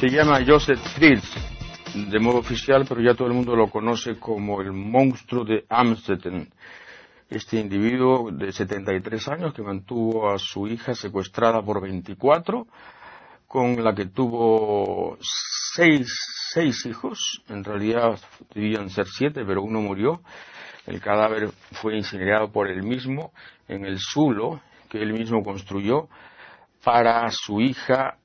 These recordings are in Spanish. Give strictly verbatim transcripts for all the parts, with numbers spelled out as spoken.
Se llama Joseph Fritz, de modo oficial, pero ya todo el mundo lo conoce como el monstruo de Amstetten. Este individuo de setenta y tres años que mantuvo a su hija secuestrada por veinticuatro, con la que tuvo seis, seis hijos, en realidad debían ser siete, pero uno murió. El cadáver fue incinerado por él mismo en el zulo que él mismo construyó para su hija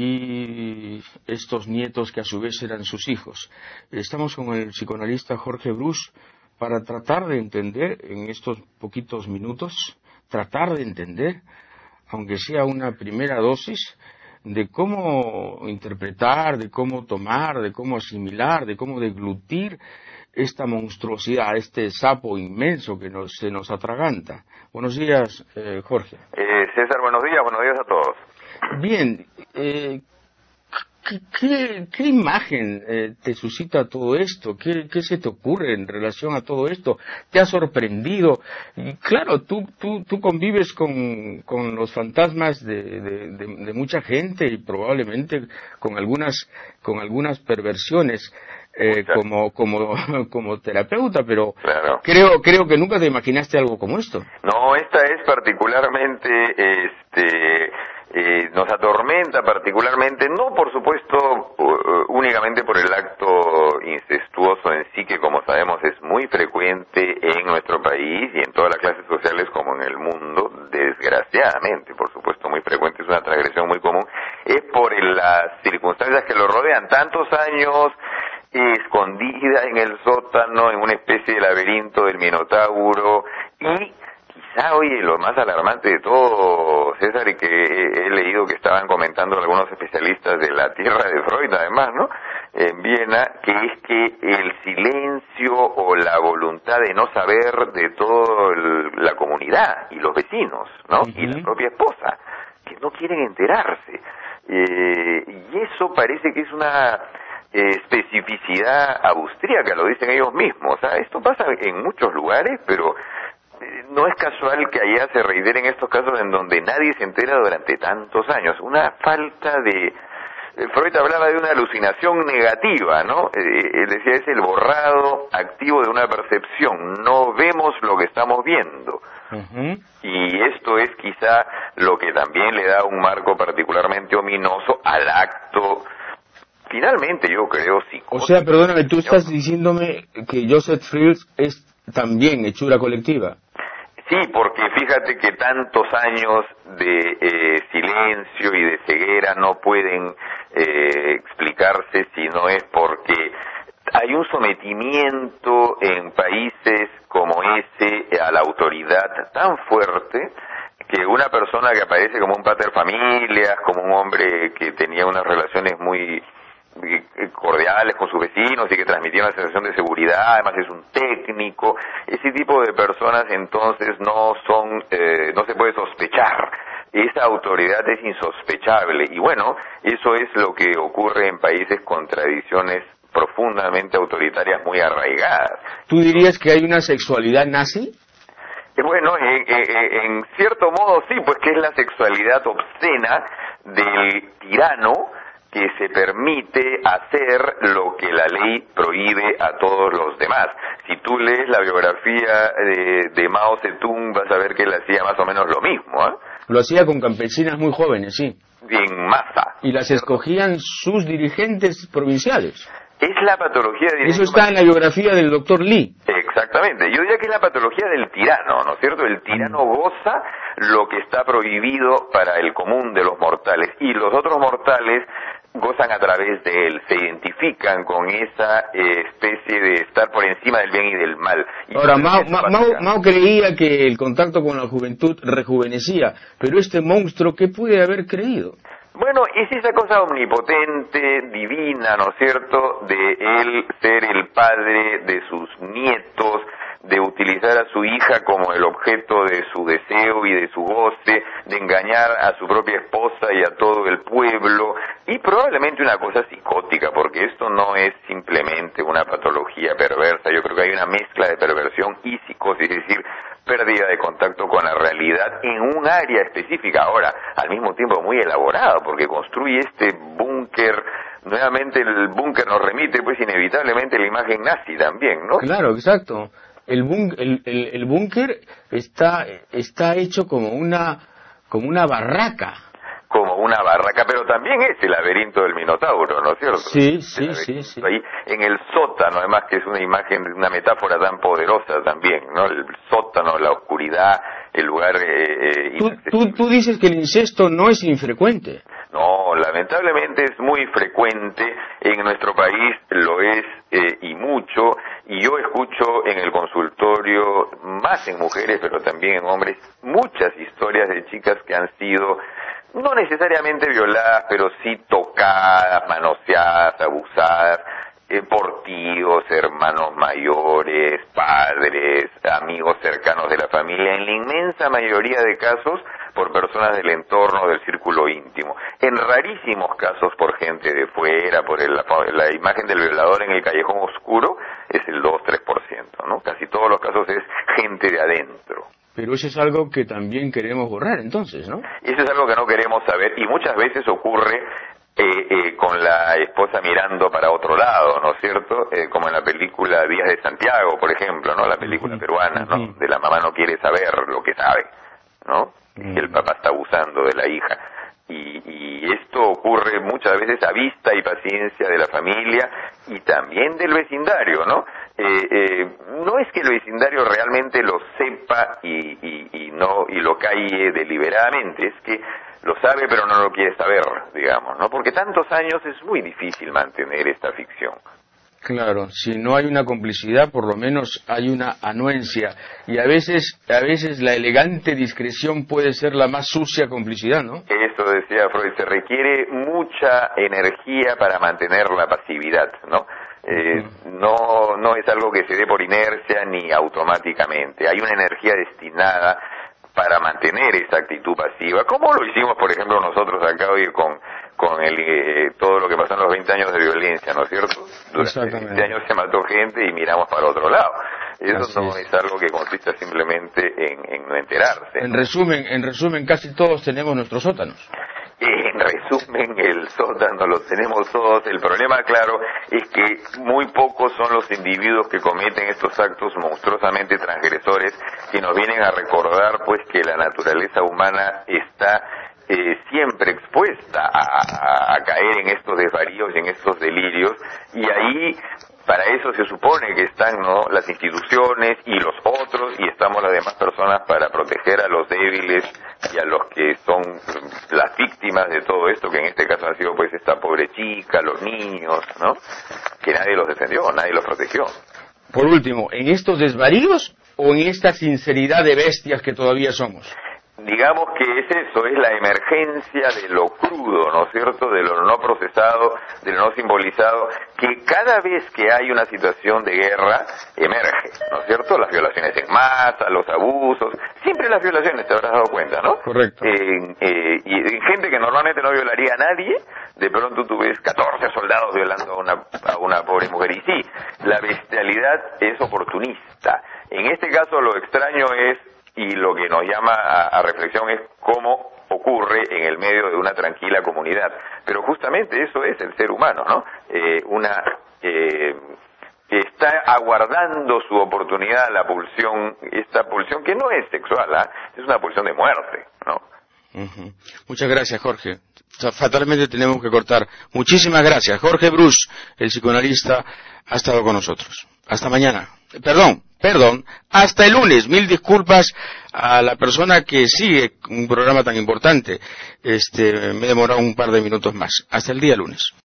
y estos nietos que a su vez eran sus hijos. Estamos con el psicoanalista Jorge Bruce para tratar de entender en estos poquitos minutos, tratar de entender, aunque sea una primera dosis, de cómo interpretar, de cómo tomar, de cómo asimilar, de cómo deglutir esta monstruosidad, este sapo inmenso que nos, se nos atraganta. Buenos días, eh, Jorge. Eh, César, buenos días, buenos días a todos. Bien, eh, ¿qué, qué, qué imagen eh, te suscita todo esto? ¿Qué, ¿Qué se te ocurre en relación a todo esto? ¿Te ha sorprendido? Y claro, tú, tú, tú convives con, con los fantasmas de, de, de, de mucha gente y probablemente con algunas, con algunas perversiones. Eh, como como como terapeuta, pero claro. creo creo que nunca te imaginaste algo como esto. No, esta es particularmente, este, eh, nos atormenta particularmente, no por supuesto uh, únicamente por el acto incestuoso en sí, que como sabemos es muy frecuente en nuestro país y en todas las clases sociales como en el mundo, desgraciadamente, por supuesto muy frecuente, es una transgresión muy común, es por el, las circunstancias que lo rodean, tantos años escondida en el sótano, en una especie de laberinto del Minotauro, y quizá, oye, lo más alarmante de todo, César, y que he, he leído que estaban comentando algunos especialistas de la tierra de Freud, además, ¿no?, en Viena, que es que el silencio o la voluntad de no saber de toda la comunidad y los vecinos, ¿no?, uh-huh. y la propia esposa, que no quieren enterarse. Eh, y eso parece que es una especificidad austríaca, lo dicen ellos mismos. O sea, esto pasa en muchos lugares, pero eh, no es casual que allá se reiteren estos casos en donde nadie se entera durante tantos años. Una falta de... Eh, Freud hablaba de una alucinación negativa, ¿no? Eh, él decía, es el borrado activo de una percepción. No vemos lo que estamos viendo. Uh-huh. Y esto es quizá lo que también le da un marco particularmente ominoso al acto. Finalmente, yo creo, psicótico. O sea, perdóname, tú estás diciéndome que Joseph Fritz es también hechura colectiva. Sí, porque fíjate que tantos años de eh, silencio y de ceguera no pueden eh, explicarse si no es porque hay un sometimiento en países como ese a la autoridad tan fuerte que una persona que aparece como un pater familias, como un hombre que tenía unas relaciones muy cordiales con sus vecinos y que transmitía una sensación de seguridad, además es un técnico, ese tipo de personas entonces no son, eh, no se puede sospechar, esa autoridad es insospechable y bueno, eso es lo que ocurre en países con tradiciones profundamente autoritarias muy arraigadas. ¿Tú dirías que hay una sexualidad nazi? Bueno, en, en, en cierto modo sí, pues que es la sexualidad obscena del tirano que se permite hacer lo que la ley prohíbe a todos los demás. Si tú lees la biografía de, de Mao Zedong, vas a ver que él hacía más o menos lo mismo, ¿eh? Lo hacía con campesinas muy jóvenes, sí. En masa. Y las escogían sus dirigentes provinciales. Es la patología de... Eso está en la biografía del doctor Lee. Exactamente. Yo diría que es la patología del tirano, ¿no es cierto? El tirano goza lo que está prohibido para el común de los mortales. Y los otros mortales gozan a través de él, se identifican con esa eh, especie de estar por encima del bien y del mal. Y Ahora, Mao, Mao, Mao creía que el contacto con la juventud rejuvenecía, pero este monstruo, ¿qué puede haber creído? Bueno, es esa cosa omnipotente, divina, ¿no es cierto?, de él ser el padre de sus nietos, de utilizar a su hija como el objeto de su deseo y de su goce, de engañar a su propia esposa y a todo el pueblo, y probablemente una cosa psicótica, porque esto no es simplemente una patología perversa, yo creo que hay una mezcla de perversión y psicosis, es decir, pérdida de contacto con la realidad en un área específica, ahora, al mismo tiempo muy elaborado, porque construye este búnker nuevamente el búnker nos remite pues inevitablemente a la imagen nazi también, ¿no? Claro, exacto. El búnker, el, el, el búnker está, está hecho como una, como una barraca. Como una barraca, pero también es el laberinto del Minotauro, ¿no es cierto? Sí, sí, sí, sí. Ahí en el sótano, además que es una imagen, una metáfora tan poderosa también, ¿no? El sótano, la oscuridad, el lugar... Eh, tú, tú, tú dices que el incesto no es infrecuente. No, lamentablemente es muy frecuente, en nuestro país lo es eh, y mucho, y yo escucho en el consultorio, más en mujeres, pero también en hombres, muchas historias de chicas que han sido... no necesariamente violadas, pero sí tocadas, manoseadas, abusadas, eh, por tíos, hermanos mayores, padres, amigos cercanos de la familia, en la inmensa mayoría de casos por personas del entorno, del círculo íntimo. En rarísimos casos por gente de fuera, por el, la, la imagen del violador en el callejón oscuro, es el dos a tres por ciento, ¿no? Casi todos los casos es gente de adentro. Pero eso es algo que también queremos borrar, entonces, ¿no? Eso es algo que no queremos saber y muchas veces ocurre eh, eh, con la esposa mirando para otro lado, ¿no es cierto? Eh, como en la película Días de Santiago, por ejemplo, ¿no? La película uh-huh. peruana, ¿no? Uh-huh. De la mamá no quiere saber lo que sabe, ¿no? Uh-huh. El papá está abusando de la hija. Y, y esto ocurre muchas veces a vista y paciencia de la familia y también del vecindario, ¿no? Eh, eh, no es que el vecindario realmente lo sepa y, y, y no y lo calle deliberadamente, es que lo sabe pero no lo quiere saber, digamos, ¿no? Porque tantos años es muy difícil mantener esta ficción. Claro, si no hay una complicidad, por lo menos hay una anuencia. Y a veces, a veces la elegante discreción puede ser la más sucia complicidad, ¿no? Eso decía Freud, se requiere mucha energía para mantener la pasividad, ¿no? Eh, uh-huh. no, no es algo que se dé por inercia ni automáticamente. Hay una energía destinada para mantener esa actitud pasiva, como lo hicimos, por ejemplo, nosotros acá hoy con... con el, eh, todo lo que pasó en los veinte años de violencia, ¿no es cierto? Durante veinte años se mató gente y miramos para otro lado. Eso Así no es. es algo que consista simplemente en, en no enterarse. En ¿no? resumen, en resumen, casi todos tenemos nuestros sótanos. En resumen, el sótano lo tenemos todos. El problema, claro, es que muy pocos son los individuos que cometen estos actos monstruosamente transgresores que nos vienen a recordar, pues, que la naturaleza humana está Eh, siempre expuesta a, a, a caer en estos desvaríos y en estos delirios, y ahí para eso se supone que están, ¿no?, las instituciones y los otros, y estamos las demás personas para proteger a los débiles y a los que son las víctimas de todo esto, que en este caso ha sido pues esta pobre chica, los niños, ¿no?, que nadie los defendió, nadie los protegió. Por último, ¿en estos desvaríos o en esta sinceridad de bestias que todavía somos? Digamos que es eso, es la emergencia de lo crudo, ¿no es cierto?, de lo no procesado, de lo no simbolizado, que cada vez que hay una situación de guerra, emerge, ¿no es cierto?, las violaciones en masa, los abusos, siempre las violaciones, te habrás dado cuenta, ¿no? Correcto. Eh, eh, y en gente que normalmente no violaría a nadie, de pronto tú ves catorce soldados violando a una, a una pobre mujer, y sí, la bestialidad es oportunista. En este caso lo extraño es, y lo que nos llama a, a reflexión es cómo ocurre en el medio de una tranquila comunidad. Pero justamente eso es el ser humano, ¿no? Eh, una eh, que está aguardando su oportunidad, la pulsión, esta pulsión que no es sexual, ¿eh? Es una pulsión de muerte, ¿no? Uh-huh. Muchas gracias, Jorge. Fatalmente tenemos que cortar. Muchísimas gracias. Jorge Bruce, el psicoanalista, ha estado con nosotros. Hasta mañana. Perdón, perdón, hasta el lunes. Mil disculpas a la persona que sigue un programa tan importante. Este, me he demorado un par de minutos más. Hasta el día lunes.